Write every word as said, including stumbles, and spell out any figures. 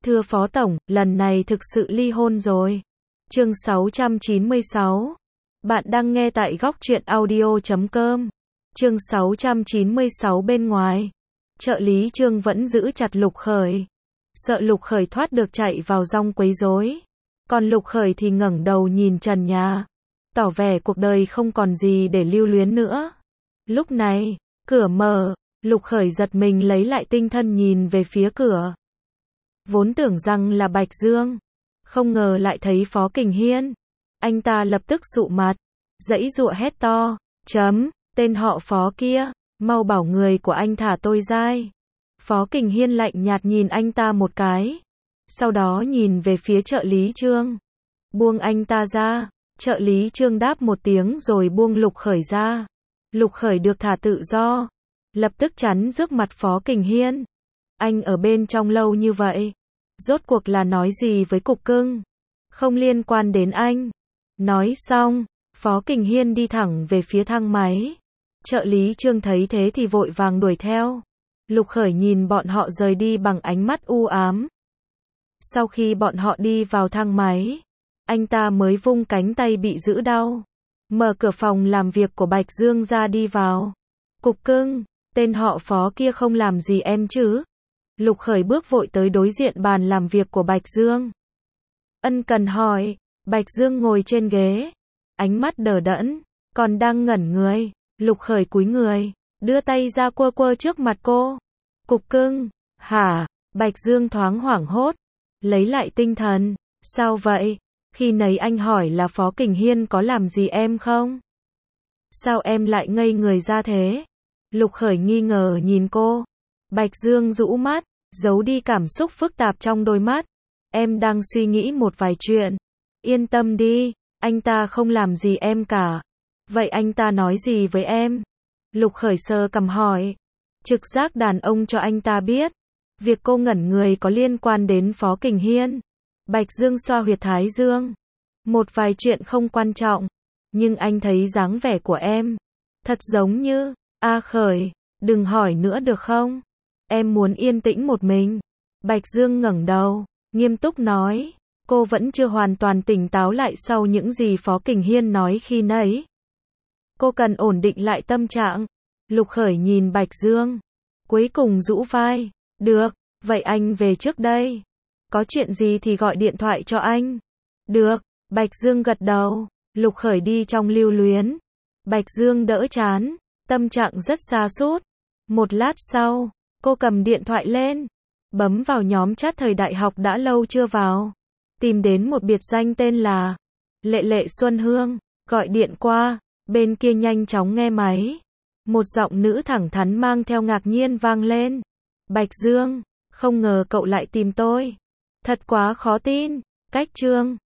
Thưa Phó Tổng, lần này thực sự ly hôn rồi. Chương sáu trăm chín mươi sáu. Bạn đang nghe tại góc truyện audio chấm com. Chương sáu trăm chín mươi sáu bên ngoài. Trợ lý Trương vẫn giữ chặt Lục Khởi. Sợ Lục Khởi thoát được chạy vào rong quấy rối. Còn Lục Khởi thì ngẩng đầu nhìn trần nhà. Tỏ vẻ cuộc đời không còn gì để lưu luyến nữa. Lúc này, cửa mở, Lục Khởi giật mình lấy lại tinh thần nhìn về phía cửa. Vốn tưởng rằng là Bạch Dương, không ngờ lại thấy Phó Kình Hiên. Anh ta lập tức sụ mặt, giãy giụa hét to, chấm, tên họ Phó kia, mau bảo người của anh thả tôi ra. Phó Kình Hiên lạnh nhạt nhìn anh ta một cái, sau đó nhìn về phía trợ lý Trương. Buông anh ta ra, trợ lý Trương đáp một tiếng rồi buông Lục Khởi ra. Lục Khởi được thả tự do, lập tức chắn trước mặt Phó Kình Hiên. Anh ở bên trong lâu như vậy, rốt cuộc là nói gì với cục cưng? Không liên quan đến anh. Nói xong, Phó Kình Hiên đi thẳng về phía thang máy. Trợ lý Trương thấy thế thì vội vàng đuổi theo. Lục Khởi nhìn bọn họ rời đi bằng ánh mắt u ám. Sau khi bọn họ đi vào thang máy, anh ta mới vung cánh tay bị giữ đau, mở cửa phòng làm việc của Bạch Dương ra đi vào. Cục cưng, tên họ Phó kia không làm gì em chứ? Lục Khởi bước vội tới đối diện bàn làm việc của Bạch Dương. Ân cần hỏi. Bạch Dương ngồi trên ghế, ánh mắt đờ đẫn, còn đang ngẩn người. Lục Khởi cúi người, đưa tay ra quơ quơ trước mặt cô. Cục cưng, hả? Bạch Dương thoáng hoảng hốt, lấy lại tinh thần. Sao vậy? Khi nấy anh hỏi là Phó Kình Hiên có làm gì em không? Sao em lại ngây người ra thế? Lục Khởi nghi ngờ nhìn cô. Bạch Dương rũ mắt, giấu đi cảm xúc phức tạp trong đôi mắt. Em đang suy nghĩ một vài chuyện. Yên tâm đi, anh ta không làm gì em cả. Vậy anh ta nói gì với em? Lục Khởi sờ cằm hỏi. Trực giác đàn ông cho anh ta biết, việc cô ngẩn người có liên quan đến Phó Kình Hiên. Bạch Dương xoa huyệt thái dương. Một vài chuyện không quan trọng, nhưng anh thấy dáng vẻ của em thật giống như, A Khởi, đừng hỏi nữa được không? Em muốn yên tĩnh một mình. Bạch Dương ngẩng đầu, nghiêm túc nói. Cô vẫn chưa hoàn toàn tỉnh táo lại sau những gì Phó Kình Hiên nói khi nãy. Cô cần ổn định lại tâm trạng. Lục Khởi nhìn Bạch Dương, cuối cùng rũ vai. Được, vậy anh về trước đây. Có chuyện gì thì gọi điện thoại cho anh. Được, Bạch Dương gật đầu. Lục Khởi đi trong lưu luyến. Bạch Dương đỡ chán, tâm trạng rất sa sút. Một lát sau, cô cầm điện thoại lên, bấm vào nhóm chat thời đại học đã lâu chưa vào. Tìm đến một biệt danh tên là Lệ Lệ Xuân Hương, gọi điện qua, bên kia nhanh chóng nghe máy. Một giọng nữ thẳng thắn mang theo ngạc nhiên vang lên. Bạch Dương, không ngờ cậu lại tìm tôi. Thật quá khó tin. Cách Trương,